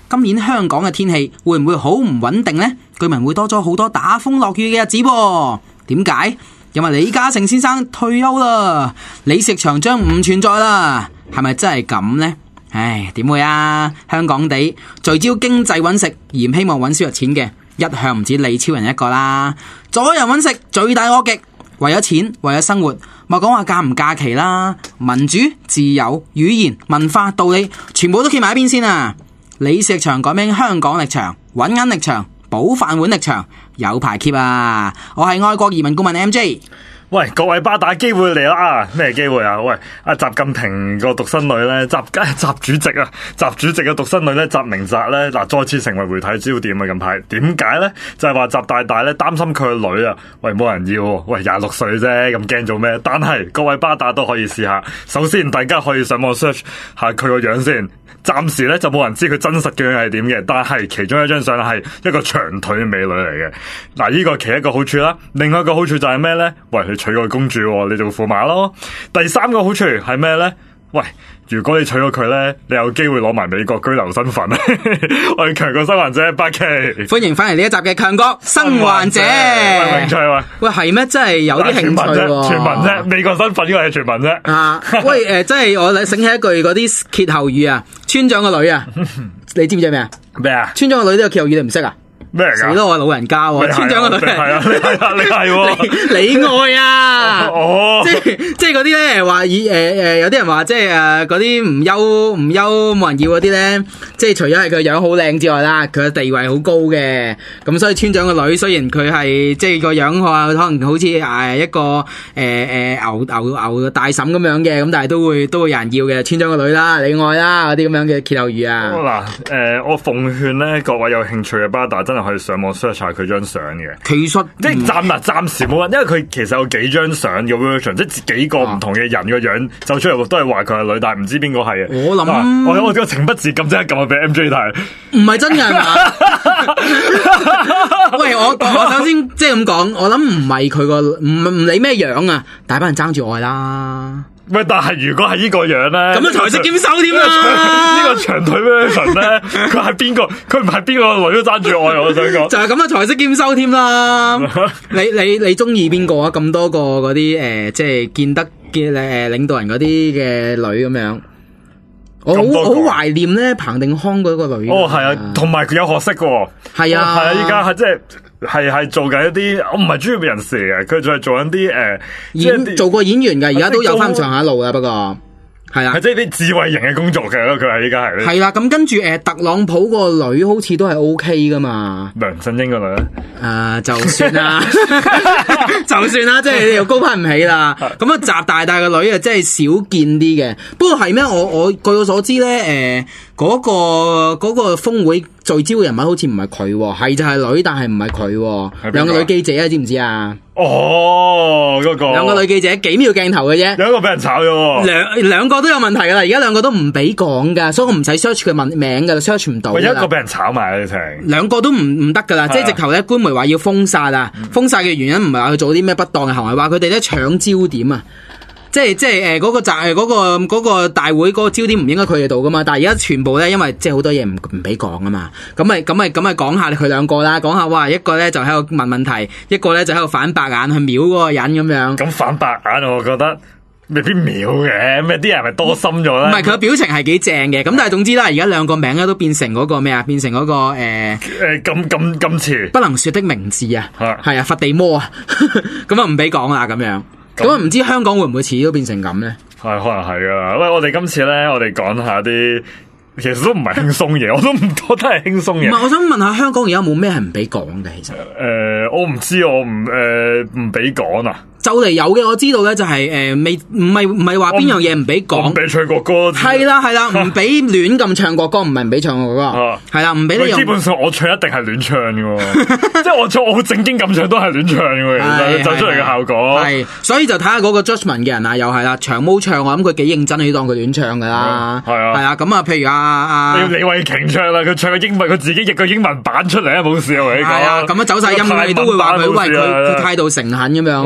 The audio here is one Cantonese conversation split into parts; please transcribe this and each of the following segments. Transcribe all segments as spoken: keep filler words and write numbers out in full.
今年香港嘅天氣會唔會好唔穩定呢？據聞會多咗好多打風落雨嘅日子喎。點解？因為李嘉誠先生退休啦，李石祥將唔存在啦。係咪真係咁呢？唉，點會啊？香港地聚焦經濟揾食，而唔希望揾少日錢嘅，一向唔止李超人一個啦。左人揾食最大惡極，為咗錢，為咗生活，莫講話假唔假期啦。民主、自由、語言、文化、道理，全部都企埋一邊先啊！李石祥改名香港力場，揾銀力場，保飯碗力場，有排 keep 啊！我係愛國移民顧問 M J。 喂，各位巴打機會嚟啦！咩機會啊？喂，阿習近平個獨生女咧，習習主席啊，習主席嘅獨生女咧，習明澤咧，嗱再次成為媒體焦點啊！近排點解咧？就係話習大大咧擔心佢個女啊，喂冇人要，喂廿六歲啫，咁驚做咩？但係各位巴打都可以試下，首先大家可以上網 search 下佢個樣先。暫時咧就冇人知佢真實嘅樣係點嘅，但係其中一張相係一個長腿美女嚟嘅。嗱，呢個其一個好處啦，另外一個好處就係咩咧？喂，你娶個公主，你做駙馬咯。第三個好處係咩咧？喂，如果你娶咗佢咧，你有機會攞埋美國居留身份。我係強國生還者八 K， 歡迎翻嚟呢一集嘅強國生還者。 有興趣喂？ 喂，係咩？真係有啲興趣喎。 傳聞啫，美國身份呢個係傳聞啫。 啊，喂，誒、呃，真係我醒起一句嗰啲歇後語啊，村長個女啊，你知唔知咩啊？ 咩啊？ 村長個女呢個歇後語你唔識啊？ 咩嚟噶？ 死咯！我係老人家喎，村長個女係啊，你係啊，你係你你愛啊！ 哦， 即係即係嗰啲咧話以誒誒，有啲人話即係誒嗰啲唔憂唔憂冇人要嗰啲咧，即係除咗係佢樣好靚之外啦，佢嘅地位好高嘅，咁所以村長個女雖然佢係即係個樣話可能好似誒一個誒誒、呃、牛牛牛大嬸咁樣嘅，咁但係都會都會有人要嘅，村長個女啦，你愛啦嗰啲咁樣嘅歇後語啊！ 嗱，誒，我奉勸咧各位有興趣嘅巴打真係可以上網 search 下佢張相嘅。 其實即係暫啊，暫時冇人，因為佢其實有幾張相嘅 version，即係幾個唔同嘅人嘅樣走出嚟，都係話佢係女，但係唔知邊個係嘅。 我諗、啊、 我我個情不自禁即刻撳俾 M J 睇， 唔係真嘅係嘛？喂，我我首先即係咁講，我諗唔係佢個唔唔理咩樣啊，大班人爭住愛啦。 喂，但係如果係呢個樣咧， 咁樣財色兼收添啊！ 呢個長腿 version 咧，佢係邊個？佢唔係邊個女都爭住愛，我想講就係咁啊，財色兼收添啦！你你你中意邊個啊？咁多個嗰啲誒，即係見得嘅誒領導人嗰啲嘅女咁樣，我好好懷念咧彭定康嗰個女。 哦，係啊，同埋佢有學識嘅。係啊，係啊，依家係即係。係係做緊一啲，我唔係專業人士嚟嘅，佢就係做緊啲誒， 演做過演員嘅，而家都有翻上下路啦，不過係啦， 係即係啲智慧型嘅工作嘅咯，佢係依家係。係啦，咁跟住誒，特朗普個女好似都係 O K 噶嘛。 梁振英個女咧， 誒，就算啦，就算啦，即係你又高攀唔起啦。咁啊，習大大個女啊，真係少見啲嘅。不過係咩？我我據我所知咧，誒，嗰個嗰個峰會聚焦嘅人物好似唔係佢，係就係女，但係唔係佢，兩個女記者啊，知唔知啊？ 哦，嗰個兩個女記者幾秒鏡頭嘅啫， 兩個俾人炒咗， 兩兩個都有問題噶啦，而家兩個都唔俾講噶，所以我唔使 search 佢名名噶啦 ，search 唔到。 喂，一個俾人炒埋啊，成兩個都唔唔得噶啦，即係直頭咧，官媒話要封殺啊，封殺嘅原因唔係話佢做啲咩不當嘅行為，話佢哋咧搶焦點啊。即係即係誒嗰個集誒嗰個嗰個大會嗰個焦點唔應該佢哋度噶嘛，但係而家全部咧，因為即係好多嘢唔唔俾講啊嘛，咁咪咁咪咁咪講下佢兩個啦，講下哇一個咧就喺度問問題，一個咧就喺度反白眼去瞄嗰個人咁樣。 咁反白眼我覺得未必瞄嘅，咩啲人咪多心咗咧？ 唔係佢嘅表情係幾正嘅，咁但係總之啦，而家兩個名咧都變成嗰個咩啊？變成嗰、嗰個誒誒咁咁咁詞不能說的名字啊，係啊，佛地魔啊，咁啊唔俾講啦咁樣。咁啊，唔知香港會唔會遲啲都變成咁咧？ 係可能係噶。喂，我哋今次咧，我哋講下啲其實都唔係輕鬆嘢，我都唔覺得係輕鬆嘢。 唔係，我想問下香港而家冇咩係唔俾講嘅？其實誒、 呃，我唔知，我唔誒唔俾講啊。 就嚟有嘅，我知道咧就係誒未唔係唔係話邊樣嘢唔俾講， 唔俾唱國歌。 係啦係啦，唔俾亂咁唱國歌，唔係唔俾唱國歌。係啦，唔俾你用。 基本上我唱一定係亂唱嘅，即係我唱我好正經咁唱都係亂唱嘅，其實走出嚟嘅效果。係， 所以就睇下嗰個 judgment 嘅人啊，又係啦，長毛唱我諗佢幾認真去當佢亂唱噶啦。係啊，係啊，咁啊，譬如阿阿李慧瓊唱啦，佢唱個英文，佢自己譯個英文版出嚟啊，冇事啊，你講。 係啊，咁啊走晒音，你都會話佢喂佢佢態度誠懇咁樣。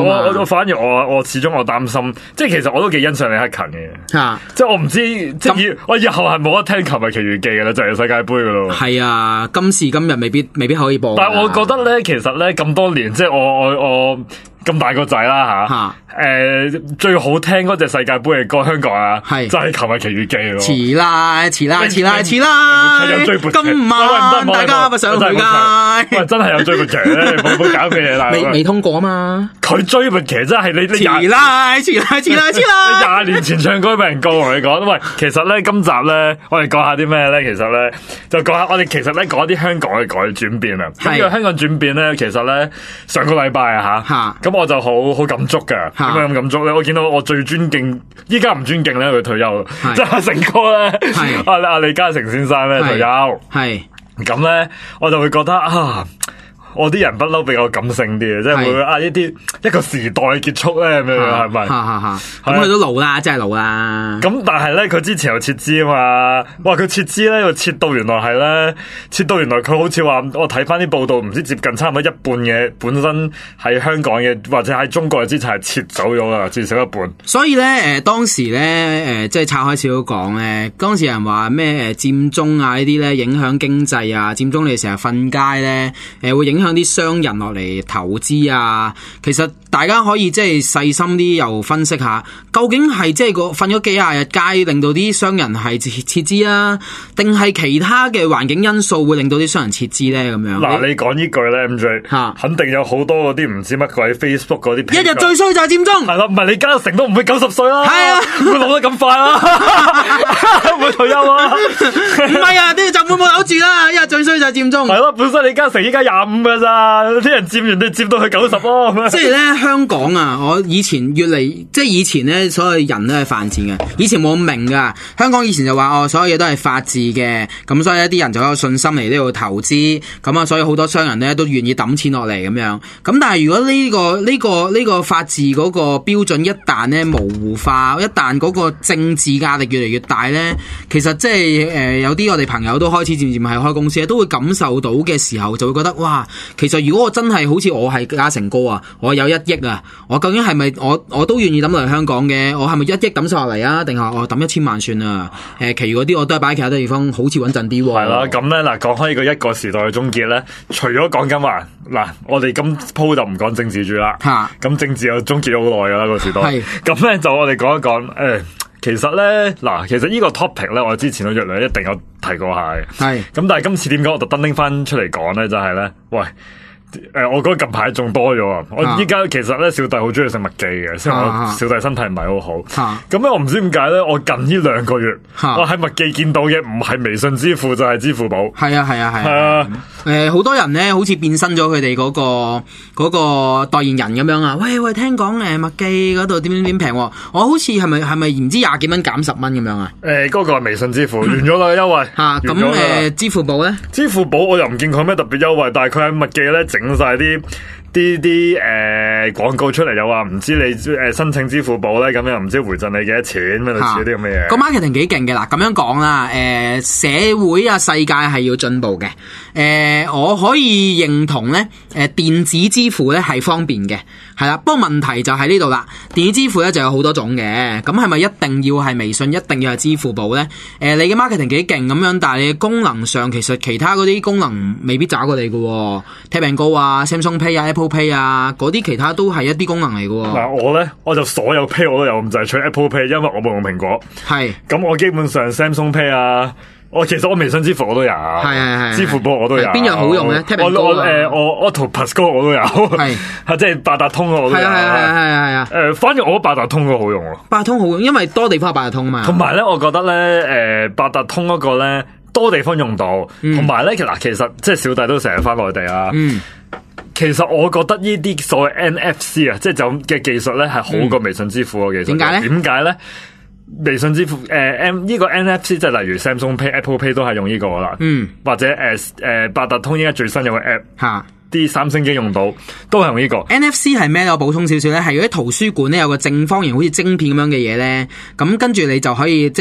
我反而我我始終我擔心，即係其實我都幾欣賞李克勤嘅。 啊， 即係我唔知，即係以我以後係冇得聽《琴日奇遇記》嘅啦，就係世界盃噶咯。 係啊，今時今日未必未必可以播。 但係我覺得咧，其實咧咁多年，即係我我我咁大個仔啦吓。啊誒、呃，最好聽嗰隻世界盃嘅歌，香港啊，係就係《琴日奇遇記》咯。 遲啦，遲啦，遲啦，遲啦！今晚大家咪上去街。 喂，真係有追撥騎咧，冇冇搞嘅嘢啦。 未未通過啊嘛？ 佢追撥騎真係你你遲啦，遲啦，遲啦，遲啦！ 廿年前唱歌俾人告同你講，喂，其實咧今集咧，我哋講下啲咩咧？其實咧就講下我哋其實咧講啲香港嘅改轉變啊。咁呢個香港轉變咧，其實咧上個禮拜啊吓，咁我就好好感觸噶。點解咁感觸咧？我見到我最尊敬，依家唔尊敬咧，佢退休，即係阿成哥咧，阿阿李嘉誠先生咧退休，係咁咧，我就會覺得啊。我啲人不嬲比較感性啲嘅，即係會啊一啲一個時代結束咧咁樣，係咪？ 咁佢都老啦，真係老啦。 咁但係咧，佢之前又撤資啊嘛，哇！佢撤資咧，又撤到原來係咧，撤到原來佢好似話，我睇翻啲報道，唔知接近差唔多一半嘅本身喺香港嘅或者喺中國嘅資產係撤走咗啦，至少一半。 所以咧，誒、呃、當時咧，誒、呃、即係拆開少少講咧，當時人話咩誒佔中啊呢啲咧影響經濟啊，佔中你成日瞓街咧，誒、呃、會影響向啲商人落嚟投資啊，其實大家可以即係細心啲又分析下，究竟係即係個瞓咗幾廿日街，令到啲商人係撤資啊，定係其他嘅環境因素會令到啲商人撤資咧？咁樣嗱，你講呢句咧，M J，吓肯定有好多嗰啲唔知乜鬼 Facebook 嗰啲， 一日最衰就係佔中， 係啦，唔係李嘉誠都唔會九十歲啦， 係啊， 唔會老得咁快啦，唔會退休啊， 唔係啊，啲就會冇扭住啦，一日最衰就係佔中， 係咯，本身李嘉誠依家廿五噶咋，啲人佔完你佔到去九十咯， 即係咧香港啊，我以前越嚟即係以前咧，所有人都係犯賤嘅，以前冇咁明噶，香港以前就話哦，所有嘢都係法治嘅，咁所以一啲人就有信心嚟呢度投資，咁啊，所以好多商人咧都願意抌錢落嚟咁樣，咁但係如果呢個呢個呢個法治嗰個標準一旦咧模糊化，一旦嗰個政治壓力越嚟越大咧，其實即係誒有啲我哋朋友都開始漸漸係開公司，都會感受到嘅時候，就會覺得哇，其實如果我真係好似我係嘉誠哥啊，我有一億啊，我究竟係咪我我都願意抌落嚟香港嘅？我係咪一億抌晒落嚟啊？定係我抌一千萬算啊？誒，其餘嗰啲我都係擺喺其他地方，好似穩陣啲。 係啦，咁咧嗱，講開呢個一個時代嘅終結咧，除咗講緊話嗱，我哋今鋪就唔講政治住啦。吓，咁政治又終結咗好耐噶啦個時代。係，咁咧就我哋講一講誒、欸，其實咧嗱，其實呢個 topic 咧，我之前都約你一定有提過下嘅。係，咁但係今次點解我特登拎翻出嚟講咧？就係、是、咧，喂。誒、呃，我覺得近排仲多咗啊！我依家其實咧，小弟好中意食麥記嘅，雖然我小弟身體唔係好好。咁咧，我唔知點解咧，我近呢兩個月，我喺麥記見到嘅唔係微信支付就係支付寶。係啊，係啊，係啊。誒，好多人咧，好似變身咗佢哋嗰個嗰個代言人咁樣啊！喂喂，聽講誒麥記嗰度點點點平，我好似係咪係咪唔知廿幾蚊減十蚊咁樣啊？誒、呃，嗰、那個係微信支付完咗啦優惠。吓，咁誒、呃，支付寶咧？支付寶我又唔見佢咩特別優惠，但係佢喺麥記咧整整晒啲啲啲誒廣告出嚟，又話唔知你誒申請支付寶咧，咁樣唔知回贈你幾多錢咩類似啲咁嘅嘢。個 marketing 幾勁嘅啦，咁樣講啦，誒、呃、社會啊世界係要進步嘅，誒、呃、我可以認同咧，誒、呃、電子支付咧係方便嘅，係啦，不過問題就喺呢度啦，電子支付咧就有好多種嘅，咁係咪一定要係微信，一定要係支付寶咧？誒、呃、你嘅 marketing 幾勁咁樣，但係你嘅功能上其實其他嗰啲功能未必找過你嘅，Tap and Go啊 Samsung Pay 啊 Apple Pay 啊，嗰啲其他都係一啲功能嚟嘅。嗱，我咧我就所有 Pay 我都有，就係除 Apple Pay，因為我冇用蘋果。係，咁我基本上 Samsung Pay 啊，我其實我微信支付我都有，係係係，支付寶我都有。邊樣好用咧？我我誒我 Octopus 嗰個我都有，係，即係八達通我都有。係係係係係啊。誒，反而我八達通嗰個好用喎。八達通好用，因為多地方有八達通啊嘛。同埋咧，我覺得咧，誒八達通嗰個咧多地方用到，同埋咧其實其實即係小弟都成日翻內地啊。嗯。其實我覺得呢啲所謂 N F C 啊，即係就嘅技術咧，係好過微信支付嘅技術。點解咧？點解咧？微信支付誒 M 呢個 N F C 即係例如 Samsung Pay、Apple Pay 都係用呢個啦。嗯。或者誒誒八達通依家最新有個 app 吓。啲三星機用到都係用呢個 N F C 係咩咧？我補充少少咧，係嗰啲圖書館咧有個正方形好似晶片咁樣嘅嘢咧，咁跟住你就可以即係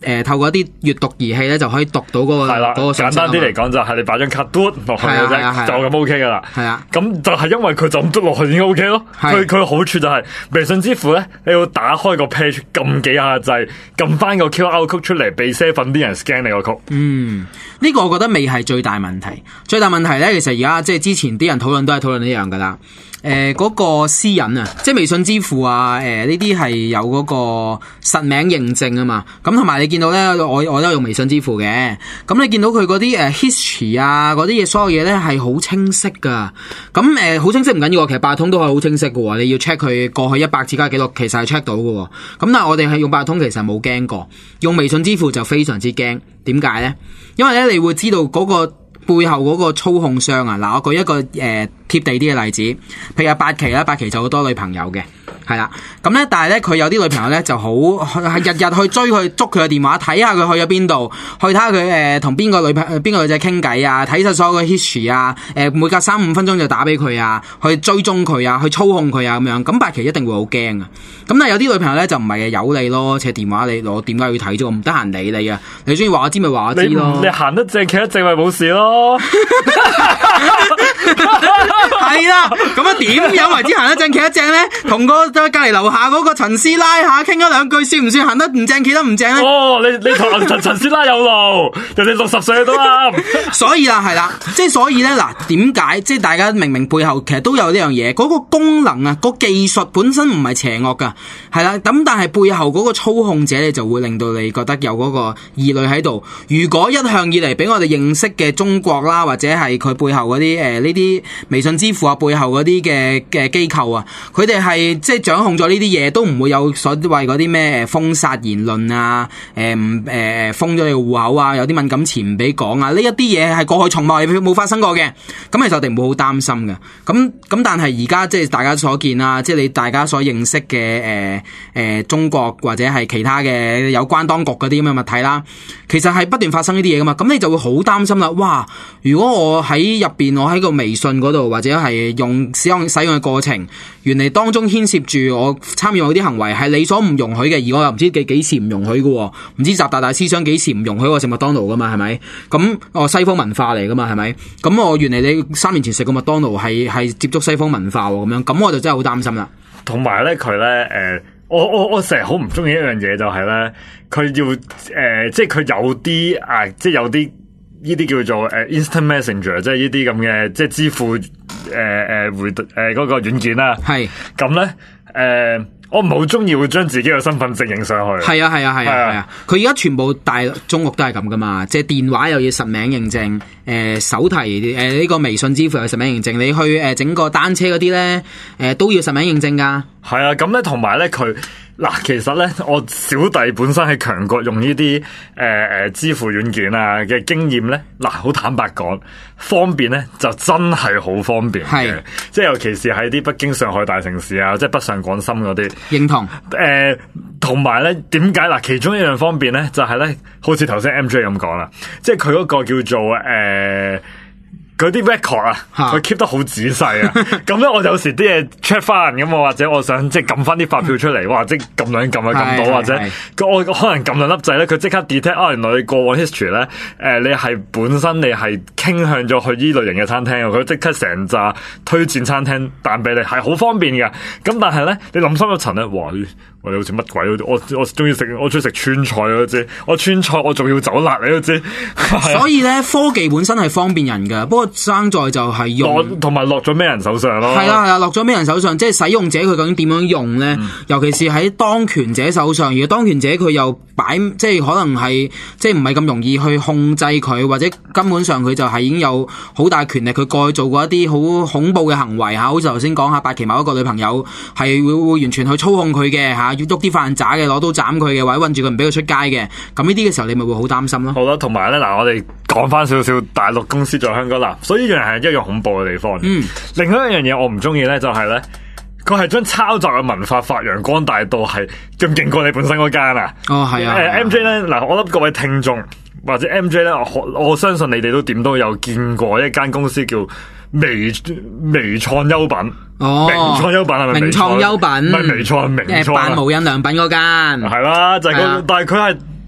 誒透過一啲閱讀儀器咧就可以讀到嗰個係啦， 嗰個信息啊嘛。 簡單啲嚟講就係你擺張卡嘟落去嘅係啊係啊係啊啫，就咁 OK 噶啦。 係啊， 咁就係因為佢就咁嘟落去已經 OK 咯。 係佢佢嘅好處就係微信支付咧，你要打開個 page 撳幾下掣，撳翻個 Q R code 出嚟，俾 seven 啲人 scan 你個 code。 嗯，呢個我覺得未係最大問題。最大問題咧，其實而家即係之前啲人討論都係討論呢樣噶啦。誒、呃，嗰、個私隱啊，即係微信支付啊，誒呢啲係有嗰個實名認證啊嘛。咁同埋你見到咧，我我都有用微信支付嘅。咁你見到佢嗰啲誒 history 啊，嗰啲嘢所有嘢咧係好清晰噶。咁誒好清晰唔緊要，其實八達通都係好清晰噶。你要 check 佢過去一百次交易記錄，其實係 check 到噶。咁但係我哋係用八達通，其實冇驚過。用微信支付就非常之驚。點解咧？因為咧你會知道嗰、個背後嗰個操控商啊。嗱，我舉一個誒貼、呃、地啲嘅例子，譬如阿八旗啦，八旗就好多女朋友嘅。係啦，咁咧，但係咧，佢有啲女朋友咧就好係日日去追佢，捉佢嘅電話，睇下佢去咗邊度，去睇下佢誒同邊個女朋邊個女仔傾偈啊，睇晒所有嘅 history 啊，誒每隔三五分鐘就打俾佢啊，去追蹤佢啊，去操控佢啊咁樣，咁八旗一定會好驚啊！咁但係有啲女朋友咧就唔係嘅，有你咯，借電話你攞，點解要睇啫？我唔得閒理你啊！你中意話我知咪話我知咯。 你行得正企得正咪冇事咯。 係啦，咁啊點樣為之行得正企得正咧？同個隔籬樓下嗰個陳師奶下傾咗兩句，算唔算行得唔正企得唔正咧？ 哦，你你同陳陳師奶有路，人哋六十歲都啱。 所以啦，係啦，即係所以咧，嗱，點解即係大家明明背後其實都有呢樣嘢，嗰、嗰個功能啊，嗰個技術本身唔係邪惡噶，係啦，咁但係背後嗰個操控者咧就會令到你覺得有嗰個疑慮喺度。如果一向以嚟俾我哋認識嘅中國啦，或者係佢背後嗰啲誒呢啲微信支付啊，背後嗰啲嘅嘅機構啊，佢哋係即係掌控咗呢啲嘢，都唔會有所謂嗰啲咩誒封殺言論啊，誒唔誒封咗你個戶口啊，有啲敏感詞唔俾講啊，呢一啲嘢係過去從來冇發生過嘅，咁其實我哋唔會好擔心嘅。咁咁但係而家即係大家所見啦，即係你大家所認識嘅誒誒中國或者係其他嘅有關當局嗰啲咁嘅物體啦，其實係不斷發生呢啲嘢噶嘛，咁你就會好擔心啦。哇！如果我喺入邊，我喺個微信嗰度或者係用使用使用嘅過程，原嚟當中牽涉住我參與嗰啲行為係你所唔容許嘅，而我又唔知幾幾時唔容許嘅，唔知習大大思想幾時唔容許我食麥當勞噶嘛，係咪？咁我西方文化嚟噶嘛，係咪？咁我原嚟你三年前食個麥當勞係係接觸西方文化咁樣，咁我就真係好擔心啦。 同埋咧，佢咧誒，我我我成日好唔中意一樣嘢就係咧，佢要誒、呃，即係佢有啲啊，即係有啲呢啲叫做誒 Instant Messenger，即係呢啲咁嘅即係支付誒誒、呃、回誒嗰個軟件啦。係咁咧誒。我唔係好中意會將自己嘅身份證影上去。係啊係啊係啊係啊！佢而家全部大中國都係咁噶嘛，即係電話又要實名認證，誒、呃、手提誒呢、呃這個微信支付又實名認證，你去誒、呃、整個單車嗰啲咧，誒、呃、都要實名認證噶。係啊，咁咧同埋咧佢。嗱，其實咧，我小弟本身係強國用呢啲誒誒支付軟件啊嘅經驗咧，嗱，好坦白講，方便咧就真係好方便嘅，即係尤其是喺啲北京、上海大城市啊，即係北上廣深嗰啲。認同。誒、呃，同埋咧，點解嗱？其中一樣方便咧，就係、是、咧，好似頭先 M J 咁講啦，即係佢嗰個叫做誒。呃佢啲 record 啊，佢 keep 得好仔細啊，咁咧我有時啲嘢 check 翻咁我或者我想即係撳翻啲發票出嚟，哇！即係撳兩撳啊撳到，或者我可能撳兩粒掣咧，佢即刻 detect 啊，原來你過往 history 咧，誒、呃、你係本身你係傾向咗去依類型嘅餐廳，佢即刻成紮推薦餐廳彈俾你，係好方便嘅。咁但係咧，你諗深一層咧，哇！我哋好似乜鬼嗰啲，我我中意食，我中意食川菜嗰啲，我川菜我仲要走辣你都知。所以咧，科技本身係方便人噶，不過爭在就係用，同埋落咗咩人手上咯。係啦係啦，落咗咩人手上，即係使用者佢究竟點樣用咧？嗯、尤其是喺當權者手上，如果當權者佢又擺，即係可能係即係唔係咁容易去控制佢，或者根本上佢就係已經有好大權力，佢過去做過一啲好恐怖嘅行為吓，好似頭先講下八旗某一個女朋友係會會完全去操控佢嘅吓。要喐啲飯渣嘅，攞刀斬佢嘅，或者韞住佢唔俾佢出街嘅，咁呢啲嘅時候你咪會好擔心咯。好啦，同埋咧嗱，我哋講翻少少大陸公司在香港嗱，所以呢樣係一樣恐怖嘅地方。嗯，另外一樣嘢我唔中意咧，就係咧，佢係將抄襲嘅文化發揚光大到係仲勁過你本身嗰間啊。哦，係啊。誒、呃、，M J 咧嗱，我諗各位聽眾或者 M J 咧，我我相信你哋都點都有見過一間公司叫微微創優品。哦，名創優品係咪？名創優品唔係微創，係名創。誒，扮無印良品嗰間係啦，就係、是、嗰、那個，但係佢係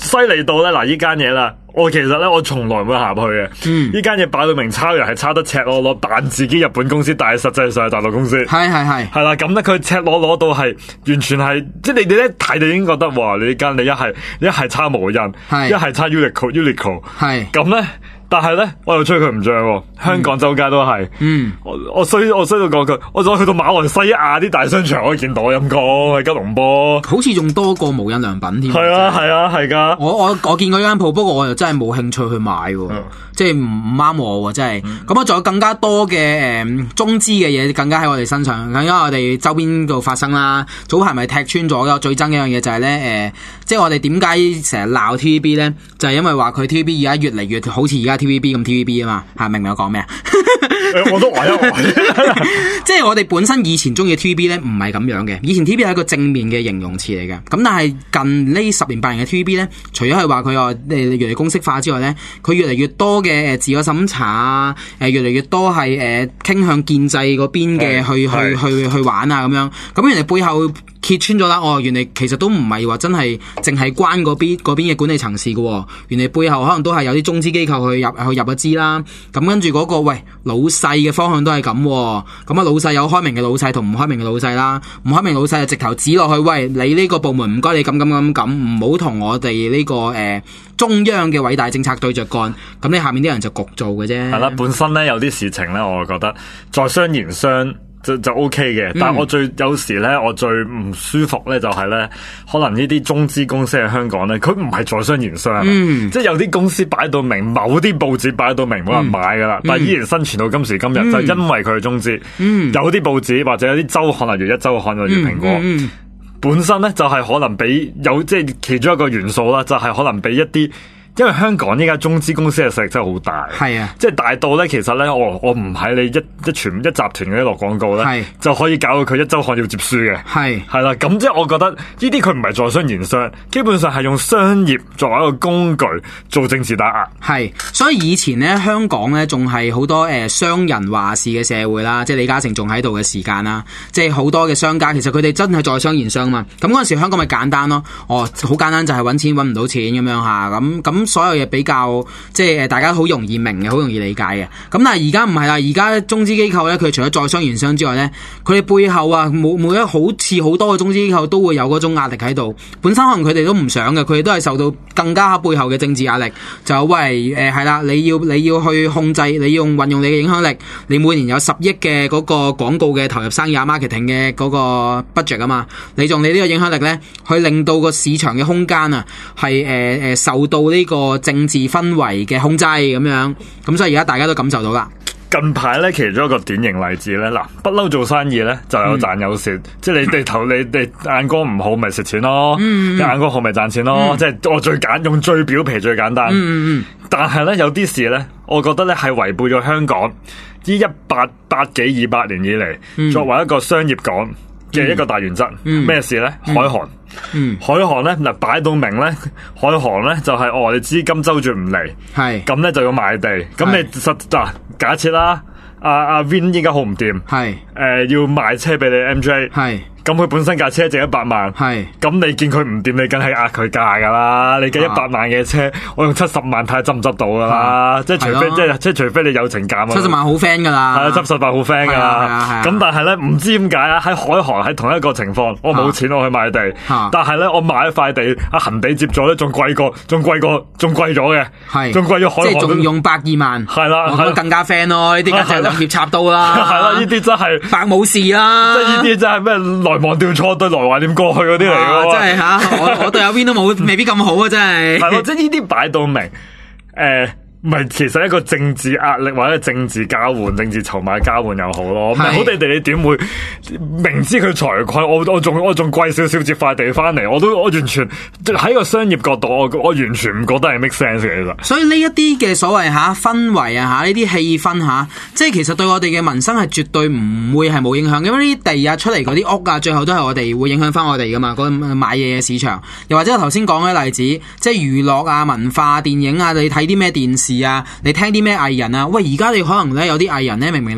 犀利到咧嗱，呢間嘢啦，我其實咧我從來唔會行入去嘅。 嗯， 呢間嘢擺到明抄人係抄得赤裸裸，扮自己日本公司，但係實際上係大陸公司。 係係係。 係啦，咁咧佢赤裸裸到係完全係，即係你哋咧睇就已經覺得哇！你呢間你一係一係抄無印， 係一係抄 Uniqlo Uniqlo， 係咁咧。但係咧，我又吹佢唔漲喎。香港周街都係， 嗯， 我我衰我衰到講句，我再去到馬來西亞啲大商場可以見到陰公喺吉隆坡， 好似仲多過無印良品添。 係啊係啊係噶。 我我我見過呢間鋪，不過我又真係冇興趣去買喎，嗯、即係唔唔啱我喎，真係。咁啊，仲有更加多嘅誒、嗯、中資嘅嘢，更加喺我哋身上，更加我哋周邊度發生啦。早排咪踢穿咗嘅，最憎嘅一樣嘢就係咧誒，即係我哋點解成日鬧 T V B 咧？就係、是、因為話佢 T V B 而家越嚟越好似而家 T V B 咁 T V B 啊嘛，嚇明唔明我講咩啊？ 我都話一話， 即係我哋本身以前中意 T V B 咧，唔係咁樣嘅。以前 T V B 係一個正面嘅形容詞嚟嘅。咁但係近呢十年八年嘅 T V B 咧，除咗係話佢話誒越嚟越公式化之外咧，佢越嚟越多嘅誒自我審查啊，誒越嚟越多係誒傾向建制嗰邊嘅去去去去玩啊咁樣。咁原來背後揭穿咗啦，哦，原來其實都唔係話真係淨係關嗰邊嗰邊嘅管理層事嘅。原來背後可能都係有啲中資機構去入去入咗資啦。咁跟住嗰個喂老細嘅方向都係咁，咁啊老細有開明嘅老細同唔開明嘅老細啦，唔開明老細就直頭指落去，喂你呢個部門唔該你咁咁咁咁，唔好同我哋呢、這個誒、呃、中央嘅偉大政策對着幹，咁你下面啲人就焗做嘅啫。 係啦，本身咧有啲事情咧，我覺得在商言商。就就 OK 嘅，但係我最、嗯、有時咧，我最唔舒服咧就係咧，可能呢啲中資公司喺香港咧，佢唔係在商言商，嗯、即係有啲公司擺到明，某啲報紙擺到明冇人買噶啦，嗯、但係依然生存到今時今日，嗯、就因為佢係中資，嗯、有啲報紙或者有啲周刊，例如一周刊，例如蘋果，嗯嗯、本身咧就係可能俾有即係其中一個元素啦，就係可能俾一啲。因為香港依家中資公司嘅實力真係好大，係啊，即係大到咧，其實咧，我我唔喺你一一全一集團嗰啲落廣告咧，係就可以搞到佢一周刊要接書嘅，係係啦，咁即係我覺得呢啲佢唔係在商言商，基本上係用商業作為一個工具做政治打壓，係，所以以前咧香港咧仲係好多誒、呃、商人話事嘅社會啦，即係李嘉誠仲喺度嘅時間啦，即係好多嘅商家其實佢哋真係在商言商嘛，咁嗰陣時香港咪簡單咯，哦好簡單就係搵錢搵唔到錢咁樣吓，咁咁。所有嘢比較即係大家好容易明嘅，好容易理解嘅。咁但係而家唔係啦，而家中資機構咧，佢除咗在商言商之外咧，佢哋背後啊，每每一好似好多嘅中資機構都會有嗰種壓力喺度。本身可能佢哋都唔想嘅，佢哋都係受到更加背後嘅政治壓力。就喂誒係啦，你要你要去控制，你要運用你嘅影響力，你每年有十億嘅嗰個廣告嘅投入生意啊 marketing 嘅嗰個 budget 啊嘛，你用你呢個影響力咧，去令到個市場嘅空間啊係誒誒受到呢、這個。個政治氛圍嘅控制咁樣，咁所以而家大家都感受到啦。近排咧，其中一個典型例子咧，嗱，不嬲做生意咧就有賺有蝕，嗯、即係你哋頭你哋眼光唔好咪蝕錢咯，嗯嗯、眼光好咪賺錢咯，嗯、即係我最簡用最表皮最簡單。嗯嗯嗯、但係咧有啲事咧，我覺得咧係違背咗香港呢一百百幾二百年以嚟、嗯、作為一個商業港嘅一個大原則。咩、嗯、事咧？海航。嗯，海航咧嗱擺到明咧，海航咧就係、是、哦，你資金周轉唔嚟，係咁咧就要賣地，咁你實嗱、啊、假設啦，阿、啊、阿、啊、Vin 依家好唔掂，係誒、呃、要賣車俾你 M J，係。咁佢本身架車值一百萬，係咁你見佢唔掂，你梗係壓佢價噶啦。你計一百萬嘅車，我用七十萬睇下執唔執到噶啦。即係除非即係即係除非你友情價，七十萬好 friend 噶啦，係啊，七十萬好 friend 噶啦。咁但係咧唔知點解啊？喺海航喺同一個情況，我冇錢我去買地，但係咧我買一塊地，阿恒地接咗咧，仲貴過，仲貴過，仲貴咗嘅，係仲貴咗海航，即係仲用百二萬，係啦，咁更加 friend 咯。呢啲梗係兩肋插刀啦，係啦，呢啲真係白冇事啦。即係呢啲真係咩？來忘掉錯對來懷念過去嗰啲嚟嘅，真係吓，我我對阿邊都冇，未必咁好啊，真係。係咯，即係呢啲擺到明，誒、呃。唔係，其實一個政治壓力或者政治交換、政治籌碼交換又好咯。唔係好地地，你點會明知佢財困，我我仲我仲貴少少接塊地翻嚟，我都我完全喺個商業角度，我我完全唔覺得係 make sense 嘅。其實，所以呢一啲嘅所謂嚇氛圍啊嚇，呢啲氣氛嚇，即係其實對我哋嘅民生係絕對唔會係冇影響，因為呢啲地啊出嚟嗰啲屋啊，最後都係我哋會影響翻我哋噶嘛。嗰買嘢嘅市場，又或者我頭先講嘅例子，即係娛樂啊、文化、電影啊，你睇啲咩電視啊，你聽啲咩藝人啊？喂，而家你可能咧有啲藝人咧，明明你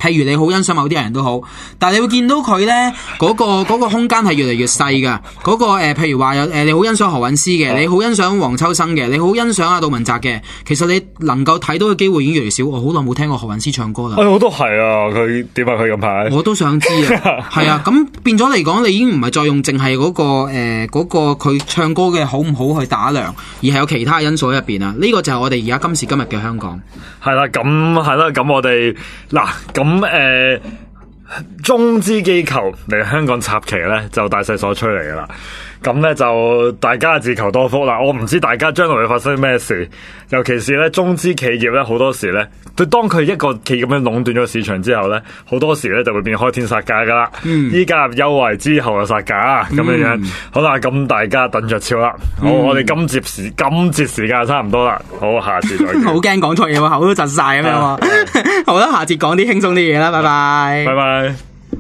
譬如你好欣賞某啲人都好，但係你會見到佢咧嗰個嗰、嗰個空間係越嚟越細噶。嗰、嗰個誒、呃，譬如話有誒，你好欣賞何韻詩嘅，你好欣賞黃秋生嘅，你好欣賞阿杜汶澤嘅，其實你能夠睇到嘅機會已經越嚟越少。我好耐冇聽過何韻詩唱歌啦。 哎，我都係啊，佢點啊？佢近排我都想知啊，係啊，咁變咗嚟講，你已經唔係再用淨係嗰個誒嗰、呃嗰個佢唱歌嘅好唔好去打量，而係有其他因素喺入邊啊。呢、這個就係我哋而家今時今日嘅香港。係啦， 咁係啦，咁我哋嗱咁誒中資機構嚟香港插旗咧，就大勢所趨嚟噶啦。咁咧就大家自求多福啦。我唔知大家將來會發生咩事，尤其是咧中資企業咧，好多時咧，對當佢一個企業咁樣壟斷咗市場之後咧，好多時咧就會變開天殺價噶啦。嗯，依加入優惠之後就殺價咁樣樣。好啦，咁大家等着瞧啦。好，嗯、我哋今節時今節時間差唔多啦。好，下次再見。 好驚講錯嘢喎，口都窒晒咁樣喎。好啦，下次講啲輕鬆啲嘢啦，拜拜。 拜拜。